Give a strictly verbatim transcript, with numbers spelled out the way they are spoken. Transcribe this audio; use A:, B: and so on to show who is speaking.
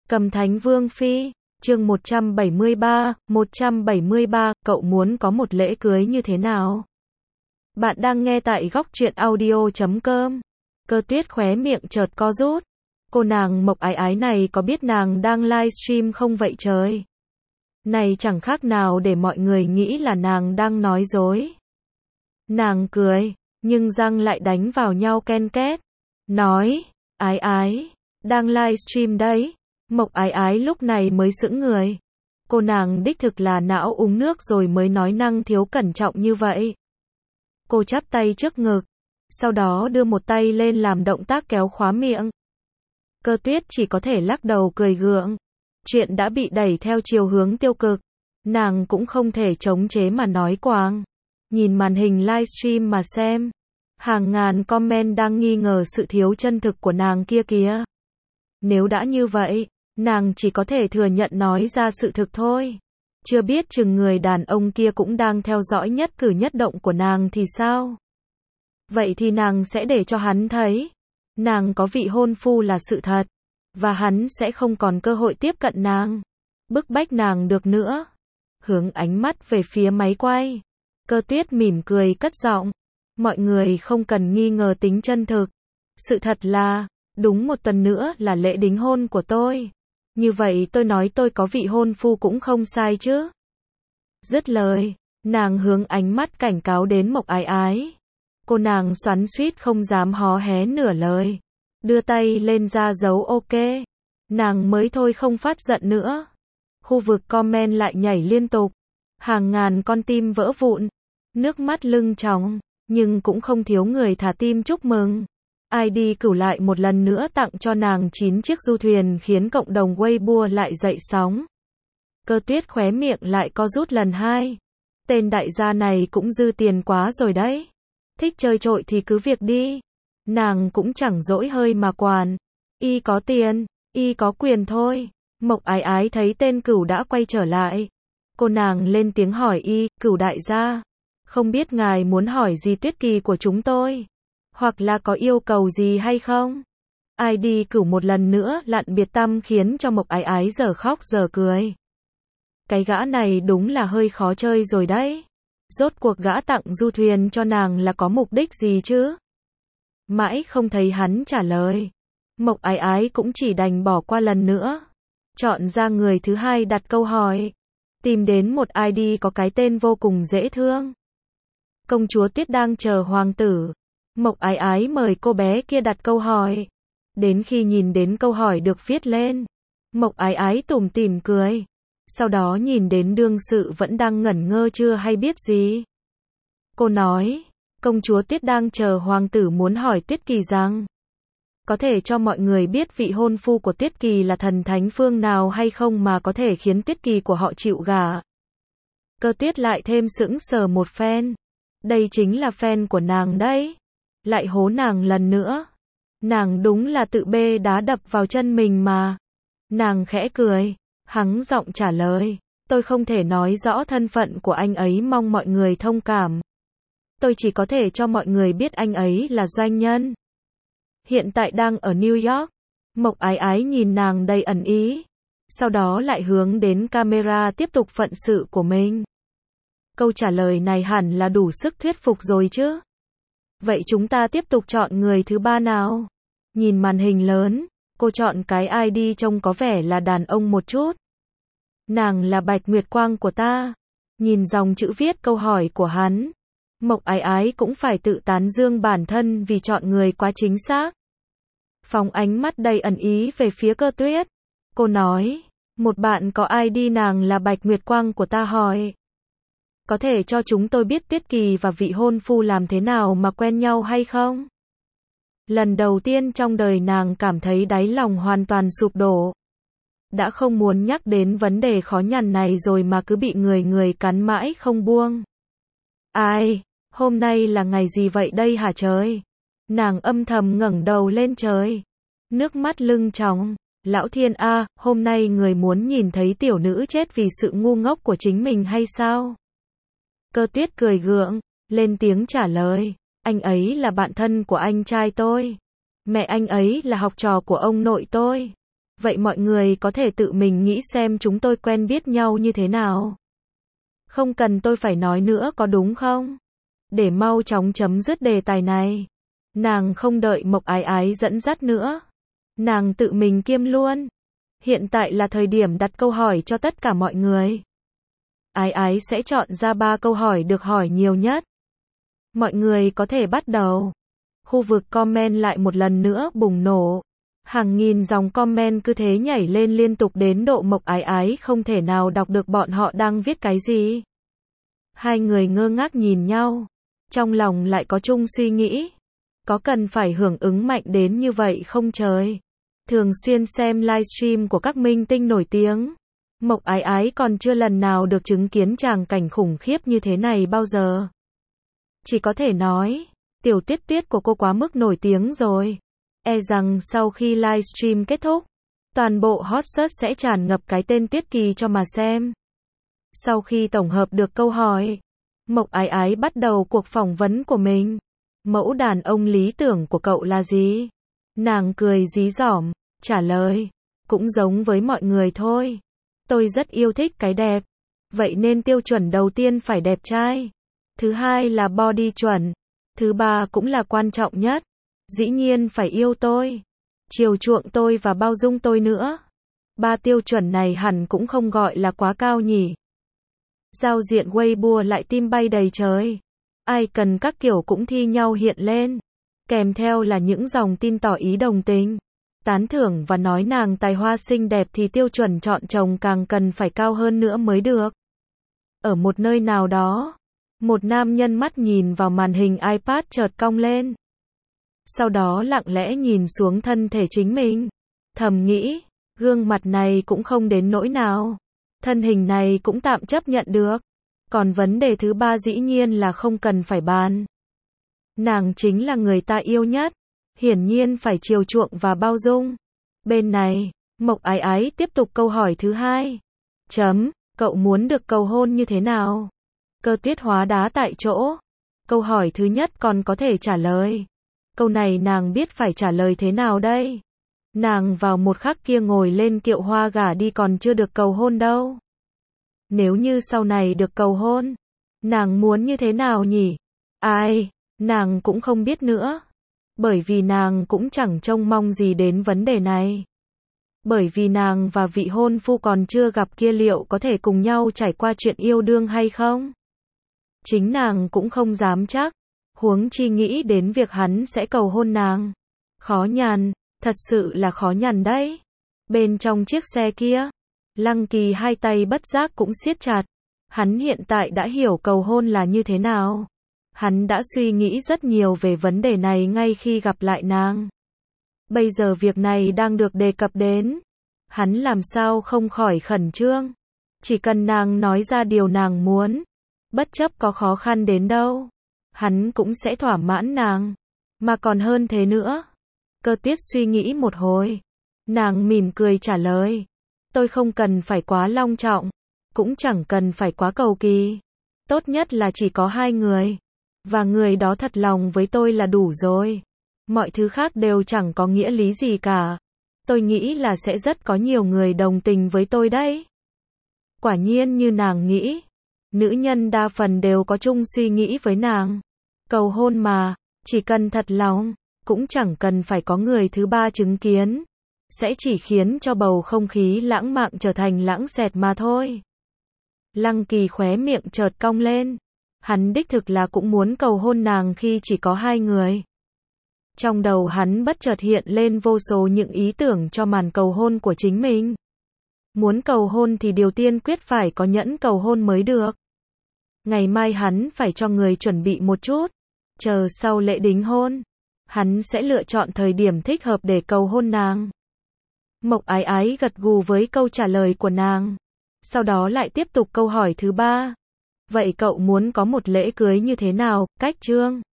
A: Cầm Thánh Vương Phi, chương một trăm bảy mươi ba, một trăm bảy mươi ba, cậu muốn có một lễ cưới như thế nào? Bạn đang nghe tại góc truyện audio chấm com. Cơ Tuyết khóe miệng chợt co rút. Cô nàng Mộc Ái Ái này có biết nàng đang livestream không vậy trời? Này chẳng khác nào để mọi người nghĩ là nàng đang nói dối. Nàng cười, nhưng răng lại đánh vào nhau ken két. Nói, Ái Ái, đang livestream đấy. Mộc Ái Ái lúc này mới sững người. Cô nàng đích thực là não uống nước rồi mới nói năng thiếu cẩn trọng như vậy. Cô chắp tay trước ngực, sau đó đưa một tay lên làm động tác kéo khóa miệng. Cơ Tuyết chỉ có thể lắc đầu cười gượng. Chuyện đã bị đẩy theo chiều hướng tiêu cực. Nàng cũng không thể chống chế mà nói quàng. Nhìn màn hình livestream mà xem. Hàng ngàn comment đang nghi ngờ sự thiếu chân thực của nàng kia kìa. Nếu đã như vậy, nàng chỉ có thể thừa nhận nói ra sự thực thôi. Chưa biết chừng người đàn ông kia cũng đang theo dõi nhất cử nhất động của nàng thì sao? Vậy thì nàng sẽ để cho hắn thấy. Nàng có vị hôn phu là sự thật. Và hắn sẽ không còn cơ hội tiếp cận nàng. Bức bách nàng được nữa. Hướng ánh mắt về phía máy quay. Cơ Tuyết mỉm cười cất giọng. Mọi người không cần nghi ngờ tính chân thực. Sự thật là, đúng một tuần nữa là lễ đính hôn của tôi. Như vậy tôi nói tôi có vị hôn phu cũng không sai chứ. Dứt lời, nàng hướng ánh mắt cảnh cáo đến Mộc Ái Ái. Cô nàng xoắn xuýt không dám hó hé nửa lời. Đưa tay lên ra dấu ok. Nàng mới thôi không phát giận nữa. Khu vực comment lại nhảy liên tục. Hàng ngàn con tim vỡ vụn. Nước mắt lưng tròng. Nhưng cũng không thiếu người thả tim chúc mừng. i đê cửu lại một lần nữa tặng cho nàng chín chiếc du thuyền khiến cộng đồng Weibo lại dậy sóng. Cơ Tuyết khóe miệng lại co rút lần hai. Tên đại gia này cũng dư tiền quá rồi đấy. Thích chơi trội thì cứ việc đi. Nàng cũng chẳng dỗi hơi mà quản. Y có tiền, y có quyền thôi. Mộc Ái Ái thấy tên Cửu đã quay trở lại. Cô nàng lên tiếng hỏi y, Cửu đại gia. Không biết ngài muốn hỏi gì Tuyết Kỳ của chúng tôi? Hoặc là có yêu cầu gì hay không? i đê Cửu một lần nữa lặn biệt tăm khiến cho Mộc Ái Ái giờ khóc giờ cười. Cái gã này đúng là hơi khó chơi rồi đấy. Rốt cuộc gã tặng du thuyền cho nàng là có mục đích gì chứ? Mãi không thấy hắn trả lời. Mộc Ái Ái cũng chỉ đành bỏ qua lần nữa. Chọn ra người thứ hai đặt câu hỏi. Tìm đến một i đê có cái tên vô cùng dễ thương. Công chúa Tuyết đang chờ hoàng tử. Mộc Ái Ái mời cô bé kia đặt câu hỏi. Đến khi nhìn đến câu hỏi được viết lên, Mộc Ái Ái tủm tỉm cười. Sau đó nhìn đến đương sự vẫn đang ngẩn ngơ chưa hay biết gì. Cô nói, công chúa Tuyết đang chờ hoàng tử muốn hỏi Tuyết Kỳ rằng, có thể cho mọi người biết vị hôn phu của Tuyết Kỳ là thần thánh phương nào hay không mà có thể khiến Tuyết Kỳ của họ chịu gả. Cơ Tuyết lại thêm sững sờ một phen. Đây chính là fan của nàng đấy. Lại hố nàng lần nữa. Nàng đúng là tự bê đá đập vào chân mình mà. Nàng khẽ cười, hắng giọng trả lời, tôi không thể nói rõ thân phận của anh ấy, mong mọi người thông cảm. Tôi chỉ có thể cho mọi người biết anh ấy là doanh nhân. Hiện tại đang ở New York. Mộc Ái Ái nhìn nàng đầy ẩn ý. Sau đó lại hướng đến camera tiếp tục phận sự của mình. Câu trả lời này hẳn là đủ sức thuyết phục rồi chứ. Vậy chúng ta tiếp tục chọn người thứ ba nào? Nhìn màn hình lớn, cô chọn cái i đê trông có vẻ là đàn ông một chút. Nàng là Bạch Nguyệt Quang của ta. Nhìn dòng chữ viết câu hỏi của hắn. Mộc Ái Ái cũng phải tự tán dương bản thân vì chọn người quá chính xác. Phóng ánh mắt đầy ẩn ý về phía Cơ Tuyết. Cô nói, một bạn có i đê nàng là Bạch Nguyệt Quang của ta hỏi. Có thể cho chúng tôi biết Tuyết Kỳ và vị hôn phu làm thế nào mà quen nhau hay không? Lần đầu tiên trong đời nàng cảm thấy đáy lòng hoàn toàn sụp đổ. Đã không muốn nhắc đến vấn đề khó nhằn này rồi mà cứ bị người người cắn mãi không buông. Ai, hôm nay là ngày gì vậy đây hả trời? Nàng âm thầm ngẩng đầu lên trời. Nước mắt lưng tròng. Lão thiên a, hôm nay người muốn nhìn thấy tiểu nữ chết vì sự ngu ngốc của chính mình hay sao? Cơ Tuyết cười gượng, lên tiếng trả lời. Anh ấy là bạn thân của anh trai tôi. Mẹ anh ấy là học trò của ông nội tôi. Vậy mọi người có thể tự mình nghĩ xem chúng tôi quen biết nhau như thế nào. Không cần tôi phải nói nữa có đúng không? Để mau chóng chấm dứt đề tài này. Nàng không đợi Mộc Ái Ái dẫn dắt nữa. Nàng tự mình kiêm luôn. Hiện tại là thời điểm đặt câu hỏi cho tất cả mọi người. Ái Ái sẽ chọn ra ba câu hỏi được hỏi nhiều nhất. Mọi người có thể bắt đầu. Khu vực comment lại một lần nữa bùng nổ. Hàng nghìn dòng comment cứ thế nhảy lên liên tục đến độ Mộc Ái Ái không thể nào đọc được bọn họ đang viết cái gì. Hai người ngơ ngác nhìn nhau. Trong lòng lại có chung suy nghĩ. Có cần phải hưởng ứng mạnh đến như vậy không trời? Thường xuyên xem livestream của các minh tinh nổi tiếng. Mộc Ái Ái còn chưa lần nào được chứng kiến tràng cảnh khủng khiếp như thế này bao giờ. Chỉ có thể nói, tiểu Tuyết Tuyết của cô quá mức nổi tiếng rồi. E rằng sau khi livestream kết thúc, toàn bộ hot search sẽ tràn ngập cái tên Tuyết Kỳ cho mà xem. Sau khi tổng hợp được câu hỏi, Mộc Ái Ái bắt đầu cuộc phỏng vấn của mình. Mẫu đàn ông lý tưởng của cậu là gì? Nàng cười dí dỏm, trả lời, cũng giống với mọi người thôi. Tôi rất yêu thích cái đẹp. Vậy nên tiêu chuẩn đầu tiên phải đẹp trai. Thứ hai là body chuẩn. Thứ ba cũng là quan trọng nhất. Dĩ nhiên phải yêu tôi. Chiều chuộng tôi và bao dung tôi nữa. Ba tiêu chuẩn này hẳn cũng không gọi là quá cao nhỉ. Giao diện Weibo lại tim bay đầy trời. Ai cần các kiểu cũng thi nhau hiện lên. Kèm theo là những dòng tin tỏ ý đồng tình, tán thưởng và nói nàng tài hoa xinh đẹp thì tiêu chuẩn chọn chồng càng cần phải cao hơn nữa mới được. Ở một nơi nào đó, một nam nhân mắt nhìn vào màn hình iPad chợt cong lên. Sau đó lặng lẽ nhìn xuống thân thể chính mình. Thầm nghĩ, gương mặt này cũng không đến nỗi nào. Thân hình này cũng tạm chấp nhận được. Còn vấn đề thứ ba dĩ nhiên là không cần phải bàn. Nàng chính là người ta yêu nhất. Hiển nhiên phải chiều chuộng và bao dung. Bên này, Mộc Ái Ái tiếp tục câu hỏi thứ hai. Chấm, cậu muốn được cầu hôn như thế nào? Cơ Tuyết hóa đá tại chỗ. Câu hỏi thứ nhất còn có thể trả lời. Câu này nàng biết phải trả lời thế nào đây? Nàng vào một khắc kia ngồi lên kiệu hoa gả đi còn chưa được cầu hôn đâu. Nếu như sau này được cầu hôn, nàng muốn như thế nào nhỉ? Ai, nàng cũng không biết nữa. Bởi vì nàng cũng chẳng trông mong gì đến vấn đề này. Bởi vì nàng và vị hôn phu còn chưa gặp kia liệu có thể cùng nhau trải qua chuyện yêu đương hay không? Chính nàng cũng không dám chắc. Huống chi nghĩ đến việc hắn sẽ cầu hôn nàng. Khó nhằn, thật sự là khó nhằn đấy. Bên trong chiếc xe kia, Lăng Kỳ hai tay bất giác cũng siết chặt. Hắn hiện tại đã hiểu cầu hôn là như thế nào. Hắn đã suy nghĩ rất nhiều về vấn đề này ngay khi gặp lại nàng. Bây giờ việc này đang được đề cập đến. Hắn làm sao không khỏi khẩn trương. Chỉ cần nàng nói ra điều nàng muốn, bất chấp có khó khăn đến đâu, hắn cũng sẽ thỏa mãn nàng. Mà còn hơn thế nữa. Cơ Tuyết suy nghĩ một hồi. Nàng mỉm cười trả lời. Tôi không cần phải quá long trọng. Cũng chẳng cần phải quá cầu kỳ. Tốt nhất là chỉ có hai người. Và người đó thật lòng với tôi là đủ rồi. Mọi thứ khác đều chẳng có nghĩa lý gì cả. Tôi nghĩ là sẽ rất có nhiều người đồng tình với tôi đấy. Quả nhiên như nàng nghĩ. Nữ nhân đa phần đều có chung suy nghĩ với nàng. Cầu hôn mà, chỉ cần thật lòng, cũng chẳng cần phải có người thứ ba chứng kiến. Sẽ chỉ khiến cho bầu không khí lãng mạn trở thành lãng xẹt mà thôi. Lăng Kỳ khóe miệng chợt cong lên. Hắn đích thực là cũng muốn cầu hôn nàng khi chỉ có hai người. Trong đầu hắn bất chợt hiện lên vô số những ý tưởng cho màn cầu hôn của chính mình. Muốn cầu hôn thì điều tiên quyết phải có nhẫn cầu hôn mới được. Ngày mai hắn phải cho người chuẩn bị một chút. Chờ sau lễ đính hôn, hắn sẽ lựa chọn thời điểm thích hợp để cầu hôn nàng. Mộc Ái Ái gật gù với câu trả lời của nàng. Sau đó lại tiếp tục câu hỏi thứ ba. Vậy cậu muốn có một lễ cưới như thế nào, cách trương?